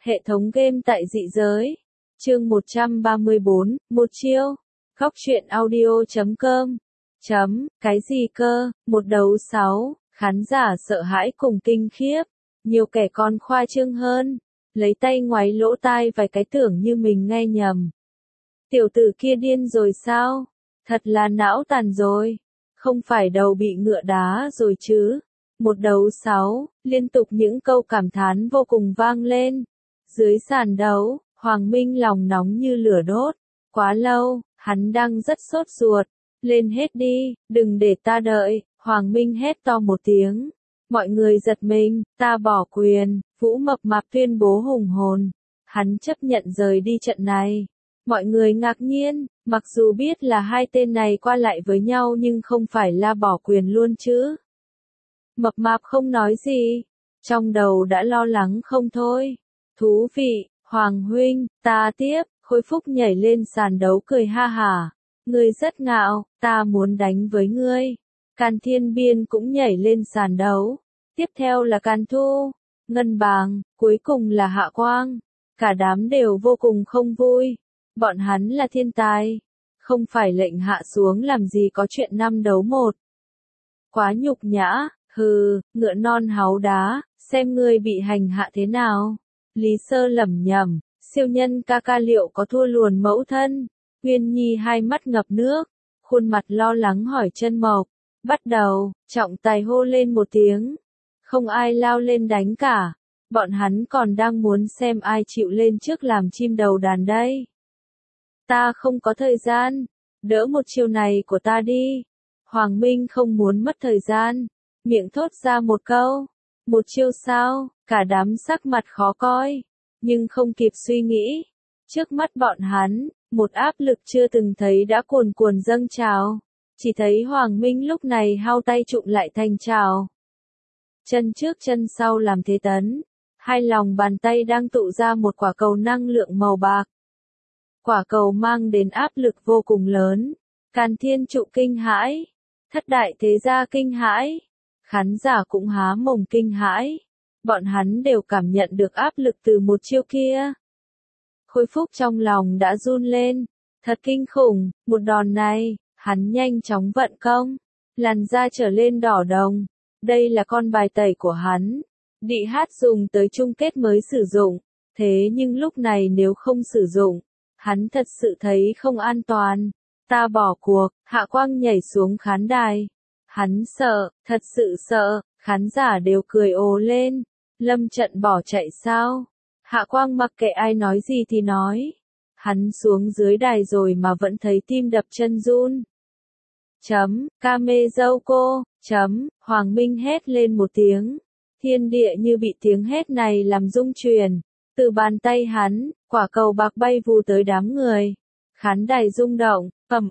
Hệ thống game tại dị giới. Chương 134, một chiêu. Góc truyện audio.com. Cái gì cơ, một đấu 6, khán giả sợ hãi cùng kinh khiếp. Nhiều kẻ còn khoa trương hơn. Lấy tay ngoáy lỗ tai vài cái tưởng như mình nghe nhầm. Tiểu tử kia điên rồi sao? Thật là não tàn rồi. Không phải đầu bị ngựa đá rồi chứ. Một đấu 6, liên tục những câu cảm thán vô cùng vang lên. Dưới sàn đấu, Hoàng Minh lòng nóng như lửa đốt. Quá lâu, hắn đang rất sốt ruột. Lên hết đi, đừng để ta đợi. Hoàng Minh hét to một tiếng. Mọi người giật mình, ta bỏ quyền. Vũ Mập Mạp tuyên bố hùng hồn. Hắn chấp nhận rời đi trận này. Mọi người ngạc nhiên, mặc dù biết là hai tên này qua lại với nhau nhưng không phải là bỏ quyền luôn chứ. Mập Mạp không nói gì, trong đầu đã lo lắng không thôi. Thú vị, Hoàng huynh, ta tiếp. Khôi Phúc nhảy lên sàn đấu cười ha hả. Ngươi rất ngạo, ta muốn đánh với ngươi. Càn Thiên Biên cũng nhảy lên sàn đấu. Tiếp theo là Càn Thu, Ngân Bàng, cuối cùng là Hạ Quang. Cả đám đều vô cùng không vui. Bọn hắn là thiên tài. Không phải lệnh hạ xuống làm gì có chuyện 5 đấu 1. Quá nhục nhã, hừ, ngựa non háu đá, xem ngươi bị hành hạ thế nào. Lý Sơ lẩm nhẩm, siêu nhân ca ca liệu có thua luồn mẫu thân. Uyên Nhi hai mắt ngập nước, khuôn mặt lo lắng hỏi Chân Mộc. Bắt đầu, trọng tài hô lên một tiếng. Không ai lao lên đánh cả. Bọn hắn còn đang muốn xem ai chịu lên trước làm chim đầu đàn đây. Ta không có thời gian, đỡ một chiêu này của ta đi. Hoàng Minh không muốn mất thời gian, miệng thốt ra một câu. Một chiêu sao, cả đám sắc mặt khó coi, nhưng không kịp suy nghĩ. Trước mắt bọn hắn, một áp lực chưa từng thấy đã cuồn cuộn dâng trào. Chỉ thấy Hoàng Minh lúc này hao tay trụm lại thành trào. Chân trước chân sau làm thế tấn. Hai lòng bàn tay đang tụ ra một quả cầu năng lượng màu bạc. Quả cầu mang đến áp lực vô cùng lớn. Càn Thiên Trụ kinh hãi. Thất đại thế gia kinh hãi. Khán giả cũng há mồm kinh hãi. Bọn hắn đều cảm nhận được áp lực từ một chiêu kia. Khôi Phúc trong lòng đã run lên. Thật kinh khủng, một đòn này, hắn nhanh chóng vận công. Làn da trở lên đỏ đồng. Đây là con bài tẩy của hắn. Đị hát dùng tới chung kết mới sử dụng. Thế nhưng lúc này nếu không sử dụng, hắn thật sự thấy không an toàn. Ta bỏ cuộc, Hạ Quang nhảy xuống khán đài. Hắn sợ, thật sự sợ, khán giả đều cười ồ lên. Lâm Trận bỏ chạy sao? Hạ Quang mặc kệ ai nói gì thì nói. Hắn xuống dưới đài rồi mà vẫn thấy tim đập chân run. Kame dâu cô, Hoàng Minh hét lên một tiếng. Thiên địa như bị tiếng hét này làm rung chuyển. Từ bàn tay hắn, quả cầu bạc bay vù tới đám người. Khán đài rung động,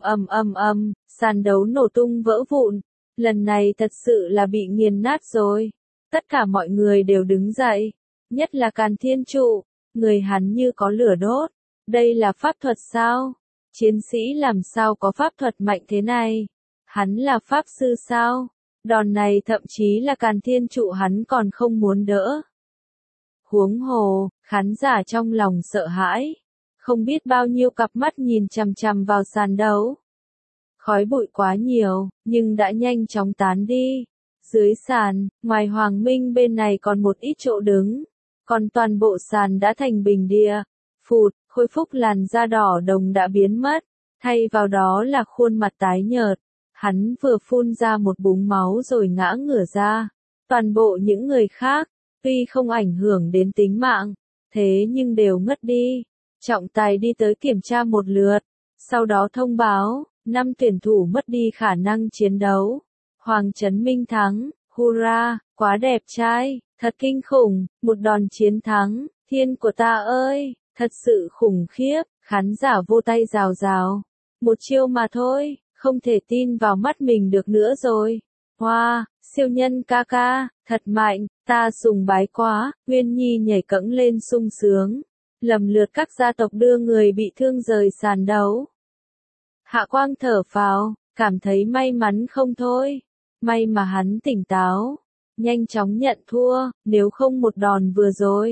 sàn đấu nổ tung vỡ vụn. Lần này thật sự là bị nghiền nát rồi. Tất cả mọi người đều đứng dậy. Nhất là Càn Thiên Trụ, người hắn như có lửa đốt. Đây là pháp thuật sao? Chiến sĩ làm sao có pháp thuật mạnh thế này? Hắn là pháp sư sao? Đòn này thậm chí là Càn Thiên Trụ hắn còn không muốn đỡ. Huống hồ, khán giả trong lòng sợ hãi. Không biết bao nhiêu cặp mắt nhìn chằm chằm vào sàn đấu. Khói bụi quá nhiều, nhưng đã nhanh chóng tán đi. Dưới sàn, ngoài Hoàng Minh bên này còn một ít chỗ đứng. Còn toàn bộ sàn đã thành bình địa. Phụt, Khôi Phúc làn da đỏ đồng đã biến mất. Thay vào đó là khuôn mặt tái nhợt. Hắn vừa phun ra một búng máu rồi ngã ngửa ra. Toàn bộ những người khác, tuy không ảnh hưởng đến tính mạng, thế nhưng đều ngất đi. Trọng tài đi tới kiểm tra một lượt. Sau đó thông báo, 5 tuyển thủ mất đi khả năng chiến đấu. Hoàng Chấn Minh thắng, hurra, quá đẹp trai, thật kinh khủng, một đòn chiến thắng, thiên của ta ơi, thật sự khủng khiếp, khán giả vô tay rào rào. Một chiêu mà thôi, không thể tin vào mắt mình được nữa rồi. Wow, siêu nhân ca ca, thật mạnh, ta sùng bái quá. Uyên Nhi nhảy cẫng lên sung sướng. Lầm lượt các gia tộc đưa người bị thương rời sàn đấu. Hạ Quang thở phào, cảm thấy may mắn không thôi. May mà hắn tỉnh táo, nhanh chóng nhận thua, nếu không một đòn vừa rồi,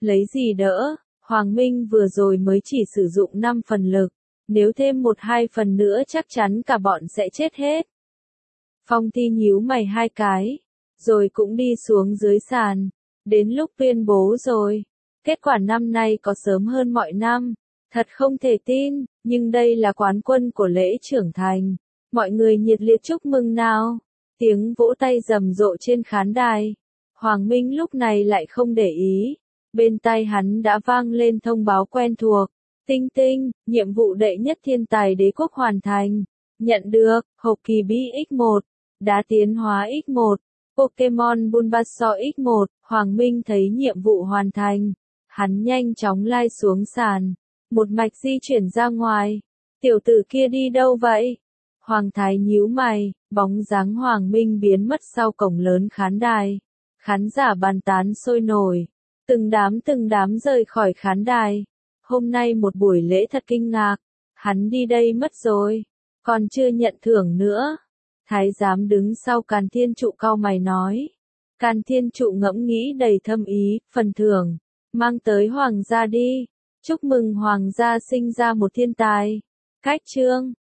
Lấy gì đỡ, Hoàng Minh vừa rồi mới chỉ sử dụng 5 phần lực, nếu thêm 1-2 phần nữa chắc chắn cả bọn sẽ chết hết. Phong Ti nhíu mày 2 cái, rồi cũng đi xuống dưới sàn, đến lúc tuyên bố rồi. Kết quả năm nay có sớm hơn mọi năm, thật không thể tin, nhưng đây là quán quân của lễ trưởng thành. Mọi người nhiệt liệt chúc mừng nào. Tiếng vỗ tay rầm rộ trên khán đài. Hoàng Minh lúc này lại không để ý. Bên tai hắn đã vang lên thông báo quen thuộc. Tinh tinh, nhiệm vụ đệ nhất thiên tài đế quốc hoàn thành. Nhận được, hộp kỳ bí X1. Đá tiến hóa X1. Pokemon Bulbasaur X1. Hoàng Minh thấy nhiệm vụ hoàn thành. Hắn nhanh chóng lai xuống sàn. Một mạch di chuyển ra ngoài. Tiểu tử kia đi đâu vậy? Hoàng Thái nhíu mày, bóng dáng Hoàng Minh biến mất sau cổng lớn khán đài. Khán giả bàn tán sôi nổi. Từng đám rời khỏi khán đài. Hôm nay một buổi lễ thật kinh ngạc. Hắn đi đây mất rồi. Còn chưa nhận thưởng nữa. Thái giám đứng sau Càn Thiên Trụ cau mày nói. Càn Thiên Trụ ngẫm nghĩ đầy thâm ý, phần thưởng. Mang tới Hoàng gia đi. Chúc mừng Hoàng gia sinh ra một thiên tài. Cách chương.